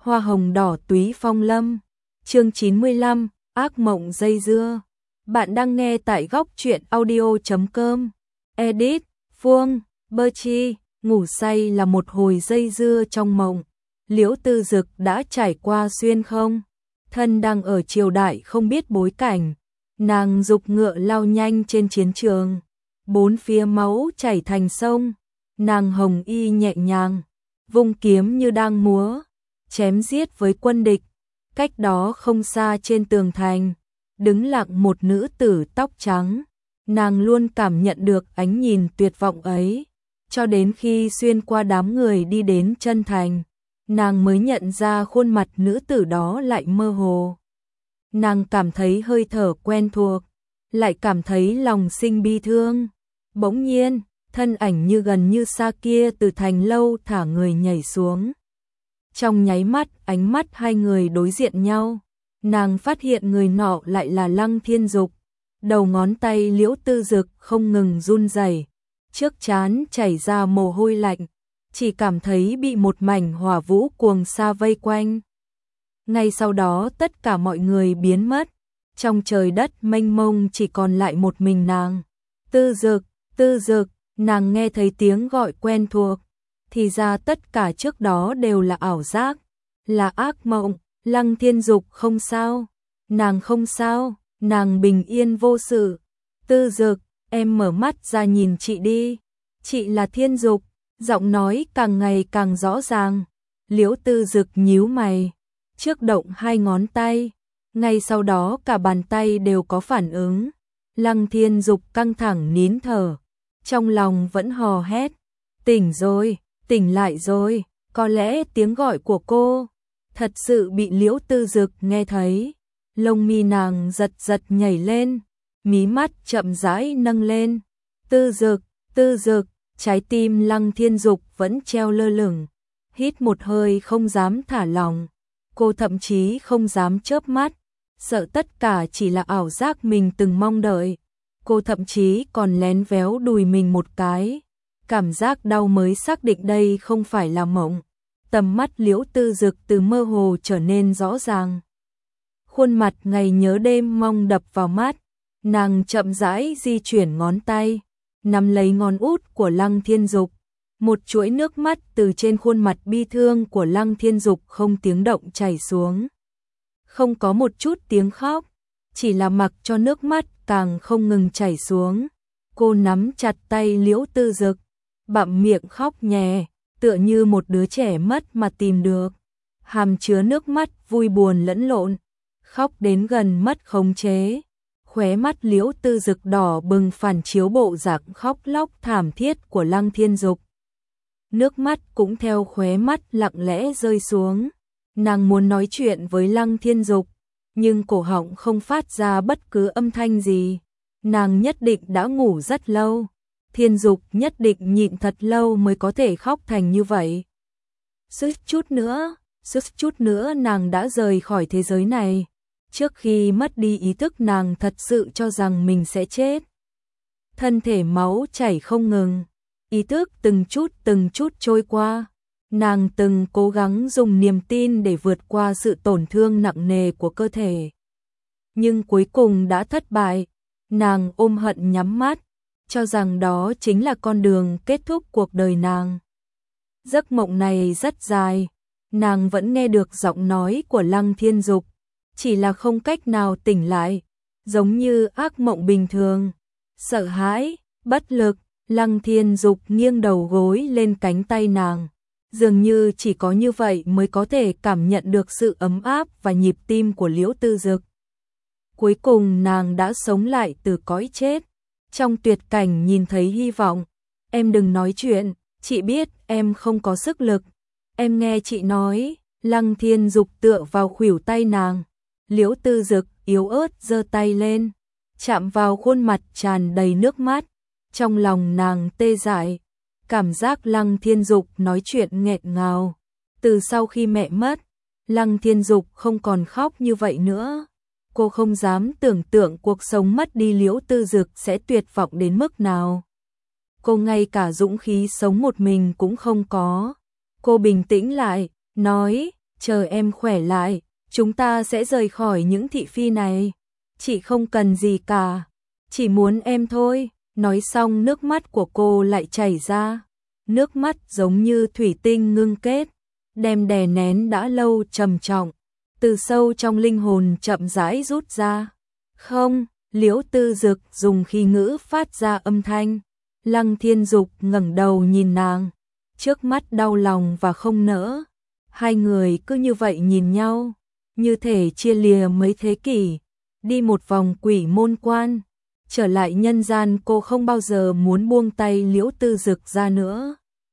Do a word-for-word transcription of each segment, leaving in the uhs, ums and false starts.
Hoa hồng đỏ túy phong lâm. Chương chín mươi lăm, ác mộng dây dưa. Bạn đang nghe tại góc truyện audio chấm com. Edit, Phương, Berchi, ngủ say là một hồi dây dưa trong mộng. Liễu Tư Dực đã trải qua xuyên không. Thân đang ở triều đại không biết bối cảnh. Nàng dục ngựa lao nhanh trên chiến trường. Bốn phía máu chảy thành sông. Nàng hồng y nhẹ nhàng, vung kiếm như đang múa, chém giết với quân địch. Cách đó không xa trên tường thành, đứng lặng một nữ tử tóc trắng. Nàng luôn cảm nhận được ánh nhìn tuyệt vọng ấy, cho đến khi xuyên qua đám người đi đến chân thành, nàng mới nhận ra khuôn mặt nữ tử đó lại mơ hồ. Nàng cảm thấy hơi thở quen thuộc, lại cảm thấy lòng sinh bi thương. Bỗng nhiên, thân ảnh như gần như xa kia từ thành lâu thả người nhảy xuống. Trong nháy mắt, ánh mắt hai người đối diện nhau, nàng phát hiện người nọ lại là Lăng Thiên Dục. Đầu ngón tay Liễu Tư Dực không ngừng run rẩy, trước trán chảy ra mồ hôi lạnh, chỉ cảm thấy bị một mảnh hỏa vũ cuồng sa vây quanh. Ngay sau đó tất cả mọi người biến mất, trong trời đất mênh mông chỉ còn lại một mình nàng. Tư Dực, Tư Dực. Nàng nghe thấy tiếng gọi quen thuộc, thì ra tất cả trước đó đều là ảo giác, là ác mộng. Lăng Thiên Dục không sao, nàng không sao, nàng bình yên vô sự. Tư Dực, em mở mắt ra nhìn chị đi, chị là Thiên Dục. Giọng nói càng ngày càng rõ ràng. Liễu Tư Dực nhíu mày, trước động hai ngón tay, ngay sau đó cả bàn tay đều có phản ứng. Lăng Thiên Dục căng thẳng nín thở, trong lòng vẫn hò hét, tỉnh rồi, tỉnh lại rồi. Có lẽ tiếng gọi của cô thật sự bị Liễu Tư Dực nghe thấy. Lông mi nàng giật giật nhảy lên, mí mắt chậm rãi nâng lên. Tư Dực, Tư Dực. Trái tim Lăng Thiên Dục vẫn treo lơ lửng, hít một hơi không dám thả lỏng. Cô thậm chí không dám chớp mắt, sợ tất cả chỉ là ảo giác mình từng mong đợi. Cô thậm chí còn lén véo đùi mình một cái, cảm giác đau mới xác định đây không phải là mộng. Tầm mắt Liễu Tư Dực từ mơ hồ trở nên rõ ràng. Khuôn mặt ngày nhớ đêm mong đập vào mắt, nàng chậm rãi di chuyển ngón tay, nắm lấy ngón út của Lăng Thiên Dục. Một chuỗi nước mắt từ trên khuôn mặt bi thương của Lăng Thiên Dục không tiếng động chảy xuống. Không có một chút tiếng khóc, chỉ là mặc cho nước mắt càng không ngừng chảy xuống. Cô nắm chặt tay Liễu Tư Dực, bặm miệng khóc nhè, tựa như một đứa trẻ mất mà tìm được. Hàm chứa nước mắt vui buồn lẫn lộn, khóc đến gần mất khống chế. Khóe mắt Liễu Tư Dực đỏ bừng phản chiếu bộ dạng khóc lóc thảm thiết của Lăng Thiên Dục. Nước mắt cũng theo khóe mắt lặng lẽ rơi xuống. Nàng muốn nói chuyện với Lăng Thiên Dục, nhưng cổ họng không phát ra bất cứ âm thanh gì. Nàng nhất định đã ngủ rất lâu. Thiên Dục nhất định nhịn thật lâu mới có thể khóc thành như vậy. Suýt chút nữa, suýt chút nữa nàng đã rời khỏi thế giới này. Trước khi mất đi ý thức nàng thật sự cho rằng mình sẽ chết. Thân thể máu chảy không ngừng, ý thức từng chút từng chút trôi qua. Nàng từng cố gắng dùng niềm tin để vượt qua sự tổn thương nặng nề của cơ thể, nhưng cuối cùng đã thất bại. Nàng ôm hận nhắm mắt, cho rằng đó chính là con đường kết thúc cuộc đời nàng. Giấc mộng này rất dài, nàng vẫn nghe được giọng nói của Lăng Thiên Dục, chỉ là không cách nào tỉnh lại, giống như ác mộng bình thường. Sợ hãi, bất lực, Lăng Thiên Dục nghiêng đầu gối lên cánh tay nàng. Dường như chỉ có như vậy mới có thể cảm nhận được sự ấm áp và nhịp tim của Liễu Tư Dực. Cuối cùng nàng đã sống lại từ cõi chết, trong tuyệt cảnh nhìn thấy hy vọng. Em đừng nói chuyện, chị biết em không có sức lực. Em nghe chị nói. Lăng Thiên Dục tựa vào khuỷu tay nàng. Liễu Tư Dực yếu ớt giơ tay lên, chạm vào khuôn mặt tràn đầy nước mắt. Trong lòng nàng tê dại, cảm giác Lăng Thiên Dục nói chuyện nghẹn ngào. Từ sau khi mẹ mất, Lăng Thiên Dục không còn khóc như vậy nữa. Cô không dám tưởng tượng cuộc sống mất đi Liễu Tư Dực sẽ tuyệt vọng đến mức nào. Cô ngay cả dũng khí sống một mình cũng không có. Cô bình tĩnh lại, nói, chờ em khỏe lại, chúng ta sẽ rời khỏi những thị phi này. Chị không cần gì cả, chỉ muốn em thôi. Nói xong nước mắt của cô lại chảy ra, nước mắt giống như thủy tinh ngưng kết, đem đè nén đã lâu trầm trọng, từ sâu trong linh hồn chậm rãi rút ra. Không, Liễu Tư Dực dùng khí ngữ phát ra âm thanh. Lăng Thiên Dục ngẩng đầu nhìn nàng, trước mắt đau lòng và không nỡ. Hai người cứ như vậy nhìn nhau, như thể chia lìa mấy thế kỷ, đi một vòng quỷ môn quan. Trở lại nhân gian cô không bao giờ muốn buông tay Liễu Tư Dực ra nữa.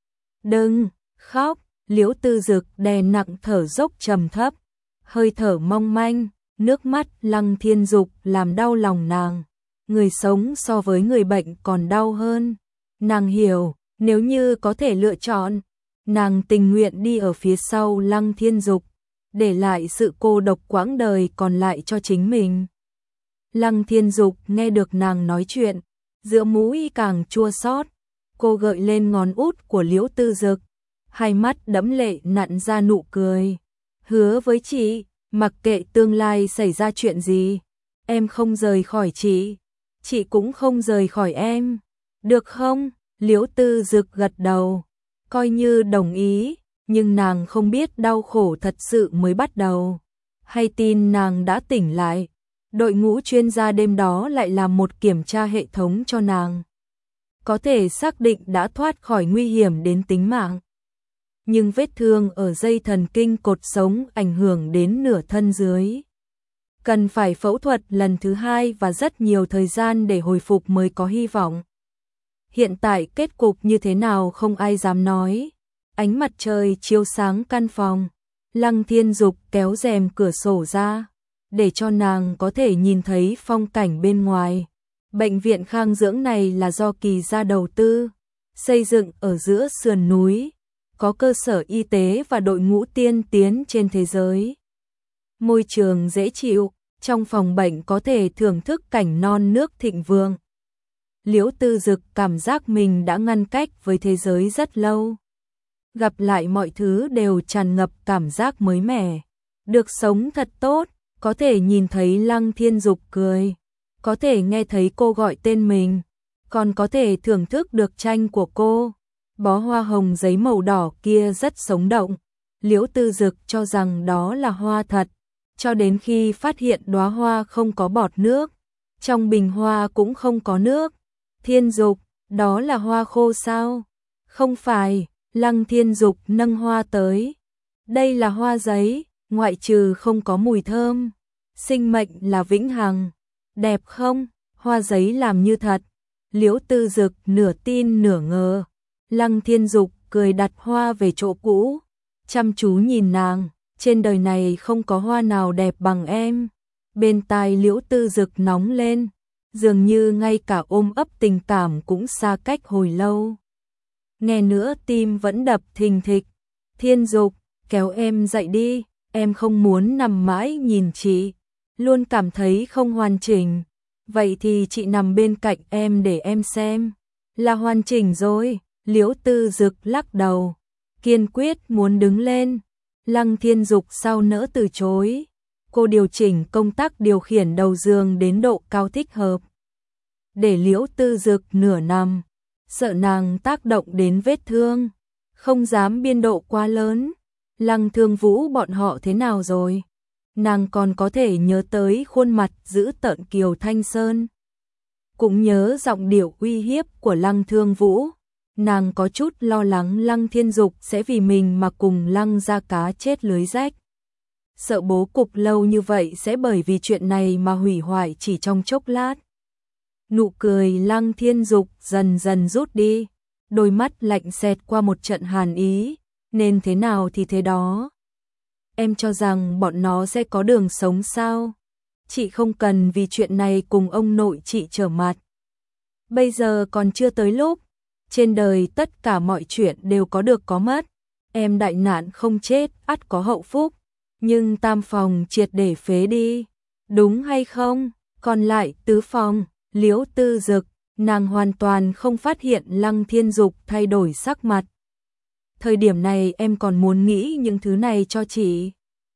Đừng khóc, Liễu Tư Dực đè nặng thở dốc trầm thấp, hơi thở mong manh, nước mắt Lăng Thiên Dục làm đau lòng nàng. Người sống so với người bệnh còn đau hơn. Nàng hiểu, nếu như có thể lựa chọn, nàng tình nguyện đi ở phía sau Lăng Thiên Dục, để lại sự cô độc quãng đời còn lại cho chính mình. Lăng Thiên Dục nghe được nàng nói chuyện, giữa mũi càng chua xót. Cô gợi lên ngón út của Liễu Tư Dực, hai mắt đẫm lệ nặn ra nụ cười. Hứa với chị, mặc kệ tương lai xảy ra chuyện gì, em không rời khỏi chị, chị cũng không rời khỏi em. Được không? Liễu Tư Dực gật đầu, coi như đồng ý, nhưng nàng không biết đau khổ thật sự mới bắt đầu. Hay tin nàng đã tỉnh lại, đội ngũ chuyên gia đêm đó lại làm một kiểm tra hệ thống cho nàng, có thể xác định đã thoát khỏi nguy hiểm đến tính mạng. Nhưng vết thương ở dây thần kinh cột sống ảnh hưởng đến nửa thân dưới. Cần phải phẫu thuật lần thứ hai và rất nhiều thời gian để hồi phục mới có hy vọng. Hiện tại kết cục như thế nào không ai dám nói. Ánh mặt trời chiếu sáng căn phòng. Lăng Thiên Dục kéo rèm cửa sổ ra, để cho nàng có thể nhìn thấy phong cảnh bên ngoài. Bệnh viện Khang Dưỡng này là do Kỳ gia đầu tư, xây dựng ở giữa sườn núi, có cơ sở y tế và đội ngũ tiên tiến trên thế giới. Môi trường dễ chịu, trong phòng bệnh có thể thưởng thức cảnh non nước thịnh vượng. Liễu Tư Dực cảm giác mình đã ngăn cách với thế giới rất lâu. Gặp lại mọi thứ đều tràn ngập cảm giác mới mẻ. Được sống thật tốt, có thể nhìn thấy Lăng Thiên Dục cười, có thể nghe thấy cô gọi tên mình, còn có thể thưởng thức được tranh của cô. Bó hoa hồng giấy màu đỏ kia rất sống động. Liễu Tư Dực cho rằng đó là hoa thật, cho đến khi phát hiện đóa hoa không có bọt nước, trong bình hoa cũng không có nước. Thiên Dục, đó là hoa khô sao? Không phải, Lăng Thiên Dục nâng hoa tới. Đây là hoa giấy, ngoại trừ không có mùi thơm. Sinh mệnh là vĩnh hằng. Đẹp không? Hoa giấy làm như thật. Liễu Tư Dực nửa tin nửa ngờ. Lăng Thiên Dục cười đặt hoa về chỗ cũ, chăm chú nhìn nàng. Trên đời này không có hoa nào đẹp bằng em. Bên tai Liễu Tư Dực nóng lên, dường như ngay cả ôm ấp tình cảm cũng xa cách hồi lâu. Nghe nữa tim vẫn đập thình thịch. Thiên Dục, kéo em dậy đi, em không muốn nằm mãi nhìn chị, luôn cảm thấy không hoàn chỉnh. Vậy thì chị nằm bên cạnh em để em xem, là hoàn chỉnh rồi. Liễu Tư Dực lắc đầu, kiên quyết muốn đứng lên. Lăng Thiên Dục sao nỡ từ chối. Cô điều chỉnh công tắc điều khiển đầu giường đến độ cao thích hợp, để Liễu Tư Dực nửa nằm, sợ nàng tác động đến vết thương, không dám biên độ quá lớn. Lăng Thương Vũ bọn họ thế nào rồi? Nàng còn có thể nhớ tới khuôn mặt dữ tợn Kiều Thanh Sơn, cũng nhớ giọng điệu uy hiếp của Lăng Thương Vũ. Nàng có chút lo lắng Lăng Thiên Dục sẽ vì mình mà cùng Lăng gia cá chết lưới rách. Sợ bố cục lâu như vậy sẽ bởi vì chuyện này mà hủy hoại chỉ trong chốc lát. Nụ cười Lăng Thiên Dục dần dần rút đi, đôi mắt lạnh xẹt qua một trận hàn ý. Nên thế nào thì thế đó. Em cho rằng bọn nó sẽ có đường sống sao? Chị không cần vì chuyện này cùng ông nội chị trở mặt. Bây giờ còn chưa tới lúc. Trên đời tất cả mọi chuyện đều có được có mất. Em đại nạn không chết, ắt có hậu phúc. Nhưng tam phòng triệt để phế đi, đúng hay không? Còn lại tứ phòng, Liễu Tư Dực, nàng hoàn toàn không phát hiện Lăng Thiên Dục thay đổi sắc mặt. Thời điểm này em còn muốn nghĩ những thứ này cho chị.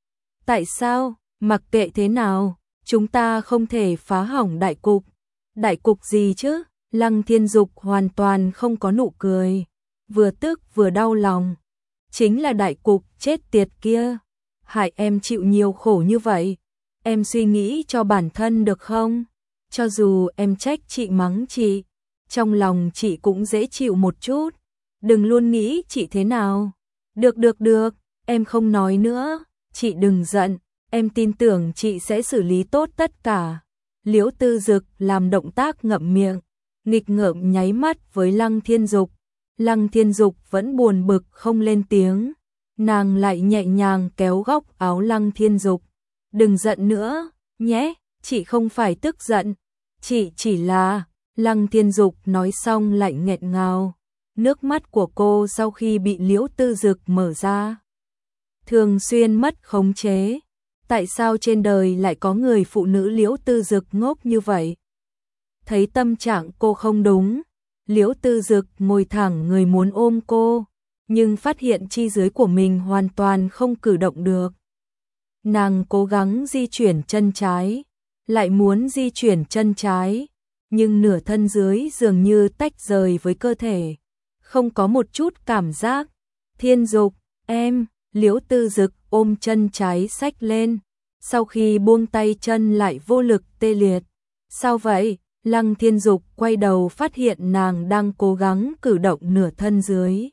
Tại sao? Mặc kệ thế nào, chúng ta không thể phá hỏng đại cục. Đại cục gì chứ? Lăng Thiên Dục hoàn toàn không có nụ cười, vừa tức vừa đau lòng. Chính là đại cục chết tiệt kia, hại em chịu nhiều khổ như vậy. Em suy nghĩ cho bản thân được không? Cho dù em trách chị mắng chị, trong lòng chị cũng dễ chịu một chút. Đừng luôn nghĩ chị thế nào. Được được được, em không nói nữa, chị đừng giận, em tin tưởng chị sẽ xử lý tốt tất cả. Liễu Tư Dực làm động tác ngậm miệng, nghịch ngợm nháy mắt với Lăng Thiên Dục. Lăng Thiên Dục vẫn buồn bực không lên tiếng, nàng lại nhẹ nhàng kéo góc áo Lăng Thiên Dục. Đừng giận nữa, nhé, chị không phải tức giận, chị chỉ là... Lăng Thiên Dục nói xong lại nghẹn ngào. Nước mắt của cô sau khi bị Liễu Tư Dực mở ra thường xuyên mất khống chế. Tại sao trên đời lại có người phụ nữ Liễu Tư Dực ngốc như vậy? Thấy tâm trạng cô không đúng, Liễu Tư Dực ngồi thẳng người muốn ôm cô, nhưng phát hiện chi dưới của mình hoàn toàn không cử động được. Nàng cố gắng di chuyển chân trái, lại muốn di chuyển chân trái, nhưng nửa thân dưới dường như tách rời với cơ thể, không có một chút cảm giác. Thiên Dục, em, Liễu Tư Dực ôm chân trái xách lên, sau khi buông tay chân lại vô lực tê liệt. Sao vậy? Lăng Thiên Dục quay đầu phát hiện nàng đang cố gắng cử động nửa thân dưới.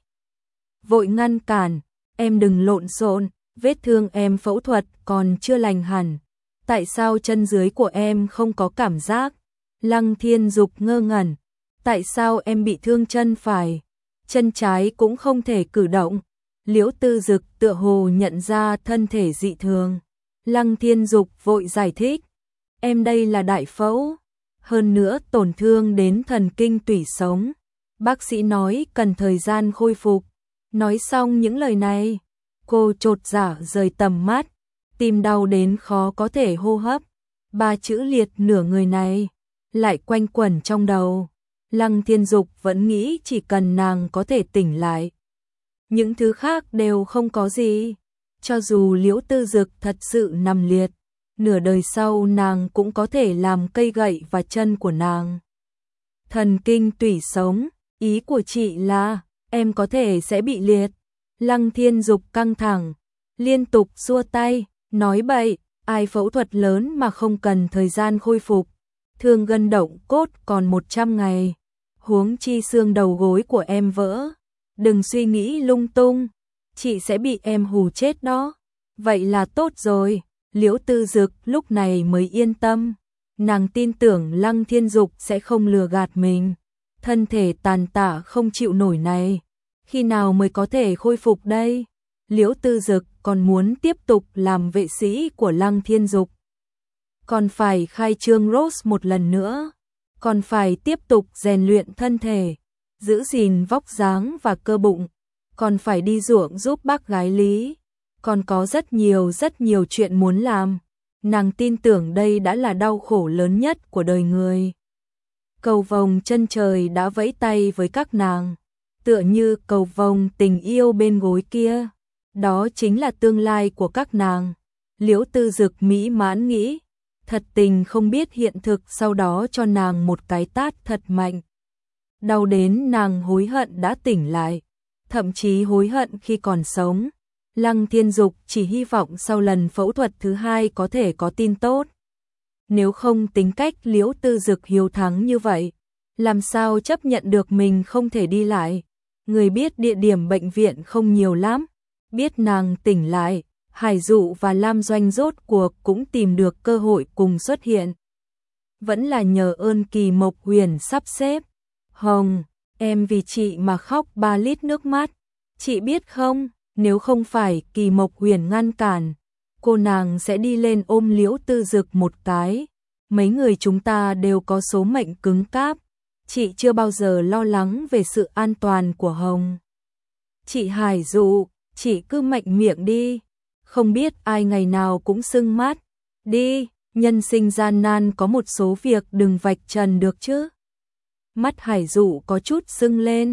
Vội ngăn cản, em đừng lộn xộn, vết thương em phẫu thuật còn chưa lành hẳn. Tại sao chân dưới của em không có cảm giác? Lăng Thiên Dục ngơ ngẩn, tại sao em bị thương chân phải? Chân trái cũng không thể cử động. Liễu Tư Dực tựa hồ nhận ra thân thể dị thường. Lăng Thiên Dục vội giải thích, em đây là đại phẫu, hơn nữa tổn thương đến thần kinh tủy sống. Bác sĩ nói cần thời gian khôi phục. Nói xong những lời này, cô chột dạ rời tầm mắt, tim đau đến khó có thể hô hấp. Ba chữ liệt nửa người này lại quanh quẩn trong đầu. Lăng Thiên Dục vẫn nghĩ chỉ cần nàng có thể tỉnh lại, những thứ khác đều không có gì. Cho dù Liễu Tư Dực thật sự nằm liệt, nửa đời sau nàng cũng có thể làm cây gậy và chân của nàng. Thần kinh tủy sống, ý của chị là em có thể sẽ bị liệt. Lăng Thiên Dục căng thẳng, liên tục xua tay, nói bậy, ai phẫu thuật lớn mà không cần thời gian khôi phục. Thương gân động cốt còn một trăm ngày, huống chi xương đầu gối của em vỡ. Đừng suy nghĩ lung tung, chị sẽ bị em hù chết đó. Vậy là tốt rồi. Liễu Tư Dực lúc này mới yên tâm, nàng tin tưởng Lăng Thiên Dục sẽ không lừa gạt mình. Thân thể tàn tạ không chịu nổi này, khi nào mới có thể khôi phục đây? Liễu Tư Dực còn muốn tiếp tục làm vệ sĩ của Lăng Thiên Dục, còn phải khai trương Rose một lần nữa, còn phải tiếp tục rèn luyện thân thể, giữ gìn vóc dáng và cơ bụng, còn phải đi ruộng giúp bác gái Lý, còn có rất nhiều rất nhiều chuyện muốn làm. Nàng tin tưởng đây đã là đau khổ lớn nhất của đời người. Cầu vồng chân trời đã vẫy tay với các nàng, tựa như cầu vồng tình yêu bên gối kia. Đó chính là tương lai của các nàng. Liễu Tư Dực mỹ mãn nghĩ, thật tình không biết hiện thực sau đó cho nàng một cái tát thật mạnh. Đau đến nàng hối hận đã tỉnh lại, thậm chí hối hận khi còn sống. Lăng Thiên Dục chỉ hy vọng sau lần phẫu thuật thứ hai có thể có tin tốt. Nếu không tính cách Liễu Tư Dực hiếu thắng như vậy, làm sao chấp nhận được mình không thể đi lại. Người biết địa điểm bệnh viện không nhiều lắm, biết nàng tỉnh lại, Hải Dụ và Lam Doanh rốt cuộc cũng tìm được cơ hội cùng xuất hiện. Vẫn là nhờ ơn Kỳ Mộc Huyền sắp xếp. Hồng, em vì chị mà khóc ba lít nước mắt, chị biết không? Nếu không phải Kỳ Mộc Huyền ngăn cản, cô nàng sẽ đi lên ôm Liễu Tư Dực một cái. Mấy người chúng ta đều có số mệnh cứng cáp, chị chưa bao giờ lo lắng về sự an toàn của Hồng. Chị Hải Dụ, chị cứ mạnh miệng đi, không biết ai ngày nào cũng sưng mắt. Đi, nhân sinh gian nan có một số việc đừng vạch trần được chứ. Mắt Hải Dụ có chút sưng lên,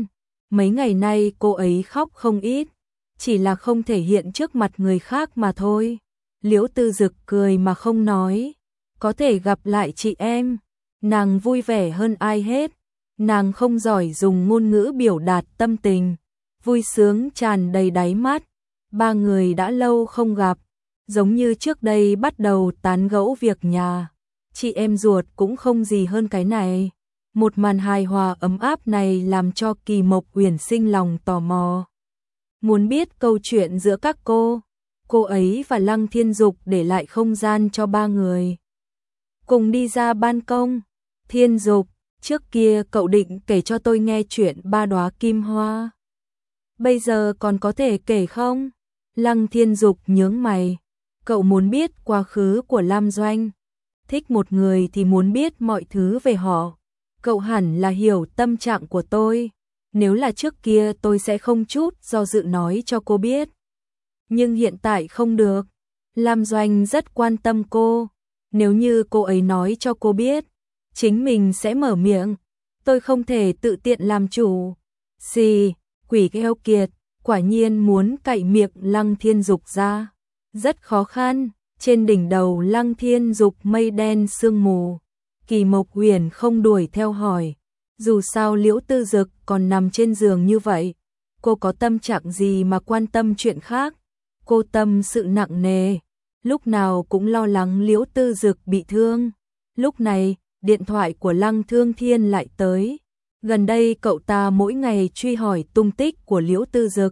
Mấy ngày nay cô ấy khóc không ít, chỉ là không thể hiện trước mặt người khác mà thôi. Liễu Tư Dực cười mà không nói, có thể gặp lại chị em, nàng vui vẻ hơn ai hết. Nàng không giỏi dùng ngôn ngữ biểu đạt tâm tình, vui sướng tràn đầy đáy mắt. Ba người đã lâu không gặp, giống như trước đây bắt đầu tán gẫu việc nhà. Chị em ruột cũng không gì hơn cái này. Một màn hài hòa ấm áp này làm cho Kỳ Mộc Uyển sinh lòng tò mò. Muốn biết câu chuyện giữa các cô. Cô ấy và Lăng Thiên Dục để lại không gian cho ba người. Cùng đi ra ban công. Thiên Dục, trước kia cậu định kể cho tôi nghe chuyện ba đóa kim hoa. Bây giờ còn có thể kể không? Lăng Thiên Dục nhướng mày. Cậu muốn biết quá khứ của Lam Doanh. Thích một người thì muốn biết mọi thứ về họ. Cậu hẳn là hiểu tâm trạng của tôi. Nếu là trước kia tôi sẽ không chút do dự nói cho cô biết. Nhưng hiện tại không được. Lam Doanh rất quan tâm cô. Nếu như cô ấy nói cho cô biết, chính mình sẽ mở miệng. Tôi không thể tự tiện làm chủ. Xì, quỷ gheo kiệt, quả nhiên muốn cạy miệng Lăng Thiên Dục ra. Rất khó khăn, trên đỉnh đầu Lăng Thiên Dục mây đen sương mù. Kỳ Mộc Uyển không đuổi theo hỏi. Dù sao Liễu Tư Dực còn nằm trên giường như vậy, cô có tâm trạng gì mà quan tâm chuyện khác. Cô tâm sự nặng nề, lúc nào cũng lo lắng Liễu Tư Dực bị thương. Lúc này, điện thoại của Lăng Thương Thiên lại tới. Gần đây cậu ta mỗi ngày truy hỏi tung tích của Liễu Tư Dực.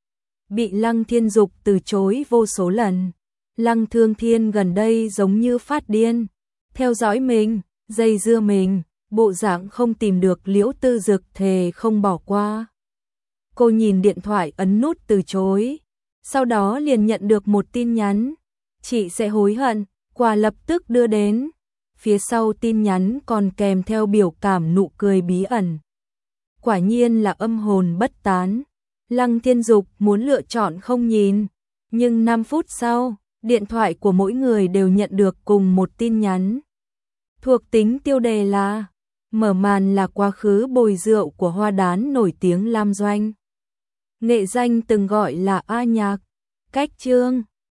Bị Lăng Thiên Dục từ chối vô số lần. Lăng Thương Thiên gần đây giống như phát điên, theo dõi mình, dây dưa mình, bộ dạng không tìm được Liễu Tư Dực thề không bỏ qua. Cô nhìn điện thoại ấn nút từ chối, sau đó liền nhận được một tin nhắn. Chị sẽ hối hận, quà lập tức đưa đến. Phía sau tin nhắn còn kèm theo biểu cảm nụ cười bí ẩn. Quả nhiên là âm hồn bất tán. Lăng Thiên Dục muốn lựa chọn không nhìn, nhưng năm phút sau, điện thoại của mỗi người đều nhận được cùng một tin nhắn. Thuộc tính tiêu đề là mở màn là quá khứ bồi rượu của hoa đán nổi tiếng Lam Doanh. Nghệ danh từng gọi là A Nhạc. Cách chương